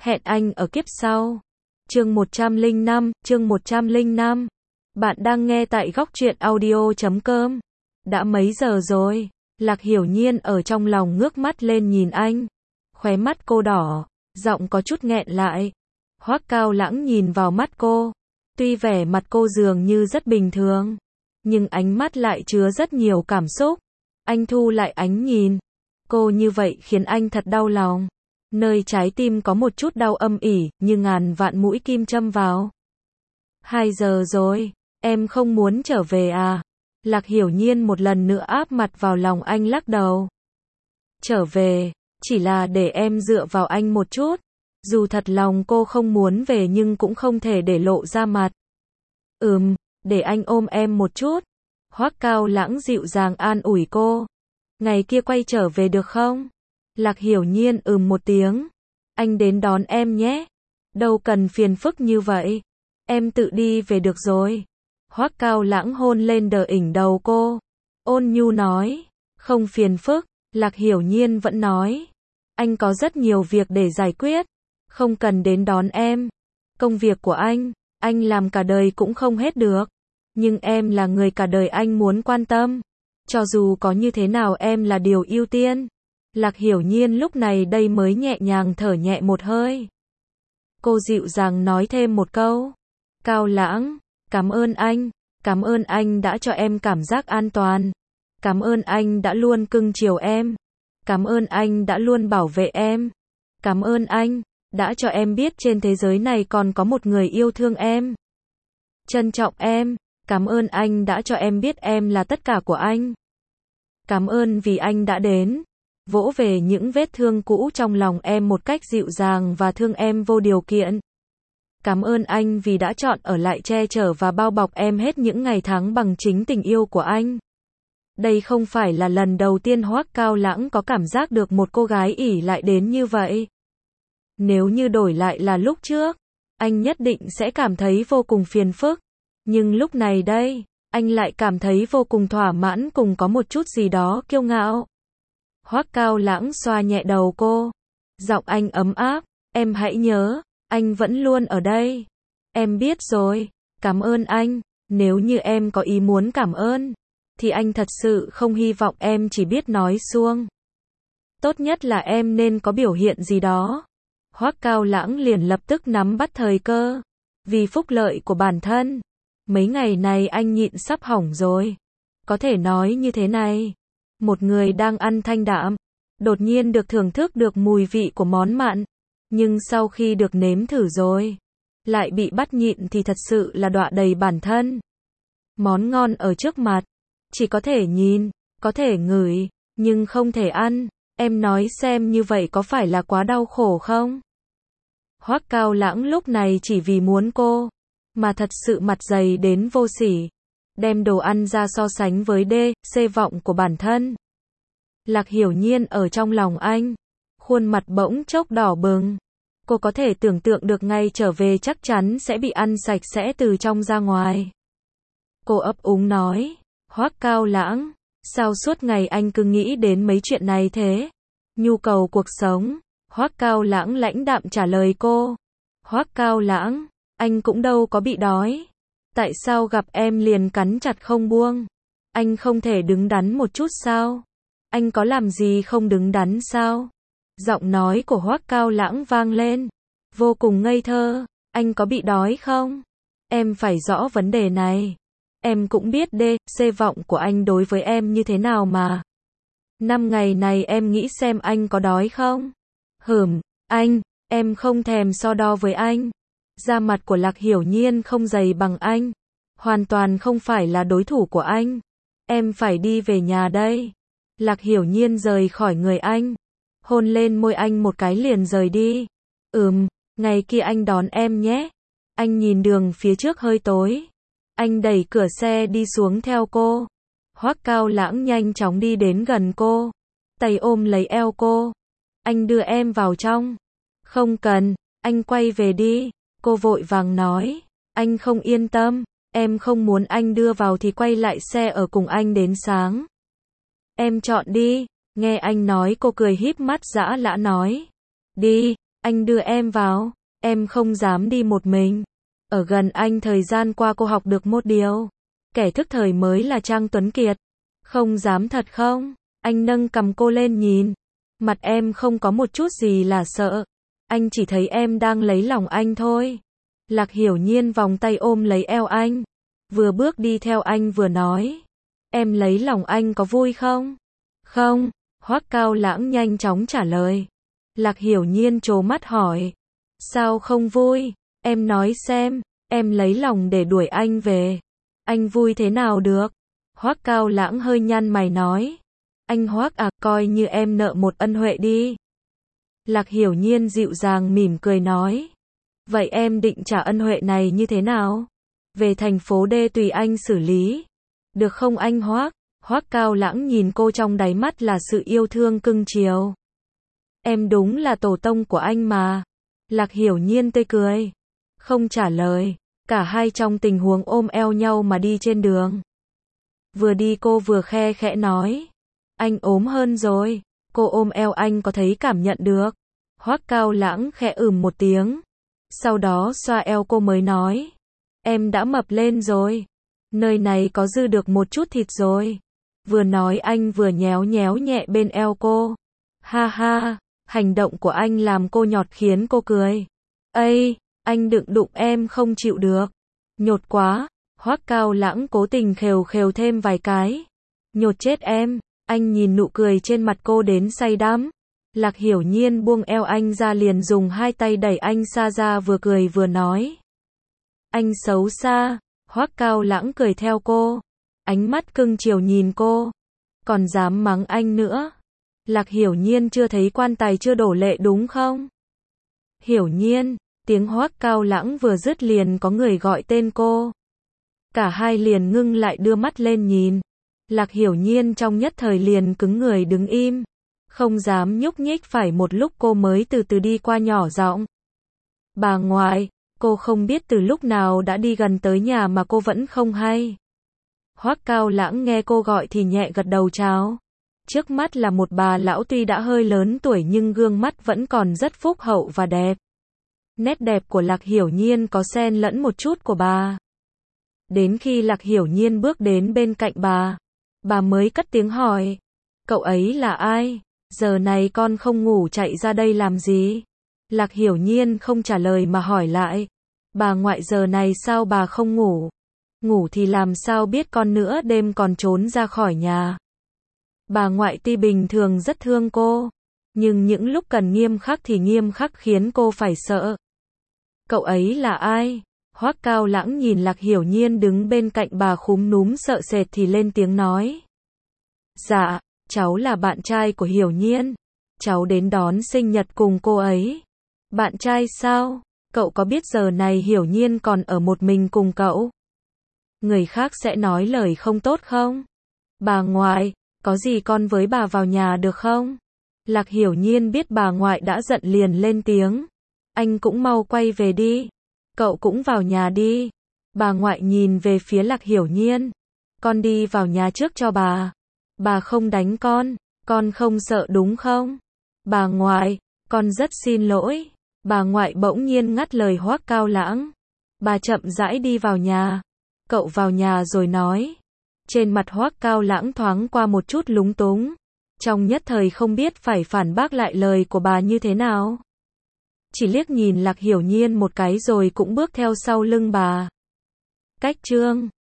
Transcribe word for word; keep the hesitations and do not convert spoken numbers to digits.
Hẹn anh ở kiếp sau. Chương một trăm lẻ năm, chương một trăm lẻ năm. Bạn đang nghe tại góc truyện audio chấm com. Đã mấy giờ rồi? Lạc Hiểu Nhiên ở trong lòng ngước mắt lên nhìn anh. Khóe mắt cô đỏ, giọng có chút nghẹn lại. Hoắc Cao Lãng nhìn vào mắt cô. Tuy vẻ mặt cô dường như rất bình thường, nhưng ánh mắt lại chứa rất nhiều cảm xúc. Anh thu lại ánh nhìn. Cô như vậy khiến anh thật đau lòng. Nơi trái tim có một chút đau âm ỉ, như ngàn vạn mũi kim châm vào. Hai giờ rồi, em không muốn trở về à? Lạc Hiểu Nhiên một lần nữa áp mặt vào lòng anh lắc đầu. Trở về, chỉ là để em dựa vào anh một chút. Dù thật lòng cô không muốn về nhưng cũng không thể để lộ ra mặt. Ừm, để anh ôm em một chút. Hoắc Cao Lãng dịu dàng an ủi cô. Ngày kia quay trở về được không? Lạc Hiểu Nhiên ừm một tiếng. Anh đến đón em nhé. Đâu cần phiền phức như vậy. Em tự đi về được rồi. Hoắc Cao Lãng hôn lên đờ ỉnh đầu cô. Ôn nhu nói. Không phiền phức. Lạc Hiểu Nhiên vẫn nói. Anh có rất nhiều việc để giải quyết. Không cần đến đón em. Công việc của anh, anh làm cả đời cũng không hết được. Nhưng em là người cả đời anh muốn quan tâm. Cho dù có như thế nào em là điều ưu tiên. Lạc Hiểu Nhiên lúc này đây mới nhẹ nhàng thở nhẹ một hơi. Cô dịu dàng nói thêm một câu. Cao Lãng, cảm ơn anh. Cảm ơn anh đã cho em cảm giác an toàn. Cảm ơn anh đã luôn cưng chiều em. Cảm ơn anh đã luôn bảo vệ em. Cảm ơn anh đã cho em biết trên thế giới này còn có một người yêu thương em. Trân trọng em. Cảm ơn anh đã cho em biết em là tất cả của anh. Cảm ơn vì anh đã đến. Vỗ về những vết thương cũ trong lòng em một cách dịu dàng và thương em vô điều kiện. Cảm ơn anh vì đã chọn ở lại che chở và bao bọc em hết những ngày tháng bằng chính tình yêu của anh. Đây không phải là lần đầu tiên Hoắc Cao Lãng có cảm giác được một cô gái ỷ lại đến như vậy. Nếu như đổi lại là lúc trước, anh nhất định sẽ cảm thấy vô cùng phiền phức. Nhưng lúc này đây, anh lại cảm thấy vô cùng thỏa mãn cùng có một chút gì đó kiêu ngạo. Hoắc Cao Lãng xoa nhẹ đầu cô. Giọng anh ấm áp. Em hãy nhớ, anh vẫn luôn ở đây. Em biết rồi. Cảm ơn anh. Nếu như em có ý muốn cảm ơn, thì anh thật sự không hy vọng em chỉ biết nói suông. Tốt nhất là em nên có biểu hiện gì đó. Hoắc Cao Lãng liền lập tức nắm bắt thời cơ. Vì phúc lợi của bản thân. Mấy ngày này anh nhịn sắp hỏng rồi. Có thể nói như thế này. Một người đang ăn thanh đạm, đột nhiên được thưởng thức được mùi vị của món mặn. Nhưng sau khi được nếm thử rồi, lại bị bắt nhịn thì thật sự là đọa đầy bản thân. Món ngon ở trước mặt, chỉ có thể nhìn, có thể ngửi, nhưng không thể ăn. Em nói xem như vậy có phải là quá đau khổ không? Hoắc Cao Lãng lúc này chỉ vì muốn cô, mà thật sự mặt dày đến vô sỉ. Đem đồ ăn ra so sánh với đê, xê vọng của bản thân. Lạc Hiểu Nhiên ở trong lòng anh. Khuôn mặt bỗng chốc đỏ bừng. Cô có thể tưởng tượng được ngay trở về chắc chắn sẽ bị ăn sạch sẽ từ trong ra ngoài. Cô ấp úng nói. Hoắc Cao Lãng, sao suốt ngày anh cứ nghĩ đến mấy chuyện này thế? Nhu cầu cuộc sống. Hoắc Cao Lãng lãnh đạm trả lời cô. Hoắc Cao Lãng, anh cũng đâu có bị đói. Tại sao gặp em liền cắn chặt không buông? Anh không thể đứng đắn một chút sao? Anh có làm gì không đứng đắn sao? Giọng nói của Hoắc Cao Lãng vang lên. Vô cùng ngây thơ. Anh có bị đói không? Em phải rõ vấn đề này. Em cũng biết đê, xê vọng của anh đối với em như thế nào mà. Năm ngày này em nghĩ xem anh có đói không? Hửm, anh, em không thèm so đo với anh. Da mặt của Lạc Hiểu Nhiên không dày bằng anh. Hoàn toàn không phải là đối thủ của anh. Em phải đi về nhà đây. Lạc Hiểu Nhiên rời khỏi người anh. Hôn lên môi anh một cái liền rời đi. Ừm, ngày kia anh đón em nhé. Anh nhìn đường phía trước hơi tối. Anh đẩy cửa xe đi xuống theo cô. Hoắc Cao Lãng nhanh chóng đi đến gần cô. Tay ôm lấy eo cô. Anh đưa em vào trong. Không cần, anh quay về đi. Cô vội vàng nói. Anh không yên tâm. Em không muốn anh đưa vào thì quay lại xe ở cùng anh đến sáng. Em chọn đi. Nghe anh nói cô cười híp mắt dã lã nói. Đi, Anh đưa em vào, em không dám đi một mình. Ở gần anh thời gian qua cô học được một điều. Kẻ thức thời mới là Trang Tuấn Kiệt. Không dám thật không? Anh nâng cầm cô lên nhìn. Mặt em không có một chút gì là sợ. Anh chỉ thấy em đang lấy lòng anh thôi. Lạc Hiểu Nhiên vòng tay ôm lấy eo anh. Vừa bước đi theo anh vừa nói. Em lấy lòng anh có vui không? Không, Hoắc Cao Lãng nhanh chóng trả lời. Lạc Hiểu Nhiên trố mắt hỏi. Sao không vui? Em nói xem, em lấy lòng để đuổi anh về. Anh vui thế nào được? Hoắc Cao Lãng hơi nhăn mày nói. Anh Hoắc à, coi như em nợ một ân huệ đi. Lạc Hiểu Nhiên dịu dàng mỉm cười nói. Vậy em định trả ân huệ này như thế nào? Về thành phố D tùy anh xử lý. Được không anh Hoắc? Hoắc Cao Lãng nhìn cô trong đáy mắt là sự yêu thương cưng chiều. Em đúng là tổ tông của anh mà. Lạc Hiểu Nhiên tươi cười. Không trả lời. Cả hai trong tình huống ôm eo nhau mà đi trên đường. Vừa đi cô vừa khe khẽ nói. Anh ốm hơn rồi. Cô ôm eo anh có thấy cảm nhận được. Hoắc Cao Lãng khẽ ừm một tiếng. Sau đó xoa eo cô mới nói. Em đã mập lên rồi. Nơi này có dư được một chút thịt rồi. Vừa nói anh vừa nhéo nhéo nhẹ bên eo cô. Ha ha, hành động của anh làm cô nhọt khiến cô cười. Ây, anh đừng đụng em không chịu được. Nhột quá. Hoắc Cao Lãng cố tình khều khều thêm vài cái. Nhột chết em. Anh nhìn nụ cười trên mặt cô đến say đắm. Lạc Hiểu Nhiên buông eo anh ra liền dùng hai tay đẩy anh xa ra vừa cười vừa nói. Anh xấu xa. Hoắc Cao Lãng cười theo cô. Ánh mắt cưng chiều nhìn cô. Còn dám mắng anh nữa. Lạc Hiểu Nhiên chưa thấy quan tài chưa đổ lệ đúng không? Hiểu Nhiên. Tiếng Hoắc Cao Lãng vừa dứt liền có người gọi tên cô. Cả hai liền ngưng lại đưa mắt lên nhìn. Lạc Hiểu Nhiên trong nhất thời liền cứng người đứng im. Không dám nhúc nhích phải một lúc cô mới từ từ đi qua nhỏ giọng. Bà ngoại, cô không biết từ lúc nào đã đi gần tới nhà mà cô vẫn không hay. Hoắc Cao Lãng nghe cô gọi thì nhẹ gật đầu chào. Trước mắt là một bà lão tuy đã hơi lớn tuổi nhưng gương mắt vẫn còn rất phúc hậu và đẹp. Nét đẹp của Lạc Hiểu Nhiên có xen lẫn một chút của bà. Đến khi Lạc Hiểu Nhiên bước đến bên cạnh bà, bà mới cất tiếng hỏi. Cậu ấy là ai? Giờ này con không ngủ chạy ra đây làm gì? Lạc Hiểu Nhiên không trả lời mà hỏi lại. Bà ngoại giờ này sao bà không ngủ? Ngủ thì làm sao biết con nữa đêm còn trốn ra khỏi nhà. Bà ngoại tuy bình thường rất thương cô, nhưng những lúc cần nghiêm khắc thì nghiêm khắc khiến cô phải sợ. Cậu ấy là ai? Hoắc Cao Lãng nhìn Lạc Hiểu Nhiên đứng bên cạnh bà khúm núm sợ sệt thì lên tiếng nói. Dạ, cháu là bạn trai của Hiểu Nhiên. Cháu đến đón sinh nhật cùng cô ấy. Bạn trai sao? Cậu có biết giờ này Hiểu Nhiên còn ở một mình cùng cậu? Người khác sẽ nói lời không tốt không? Bà ngoại, có gì con với bà vào nhà được không? Lạc Hiểu Nhiên biết bà ngoại đã giận liền lên tiếng. Anh cũng mau quay về đi. Cậu cũng vào nhà đi. Bà ngoại nhìn về phía Lạc Hiểu Nhiên. Con đi vào nhà trước cho bà. Bà không đánh con. Con không sợ đúng không? Bà ngoại, con rất xin lỗi. Bà ngoại bỗng nhiên ngắt lời Hoắc Cao Lãng. Bà chậm rãi đi vào nhà. Cậu vào nhà rồi nói. Trên mặt Hoắc Cao Lãng thoáng qua một chút lúng túng. Trong nhất thời không biết phải phản bác lại lời của bà như thế nào. Chỉ liếc nhìn Lạc Hiểu Nhiên một cái rồi cũng bước theo sau lưng bà. Cách chương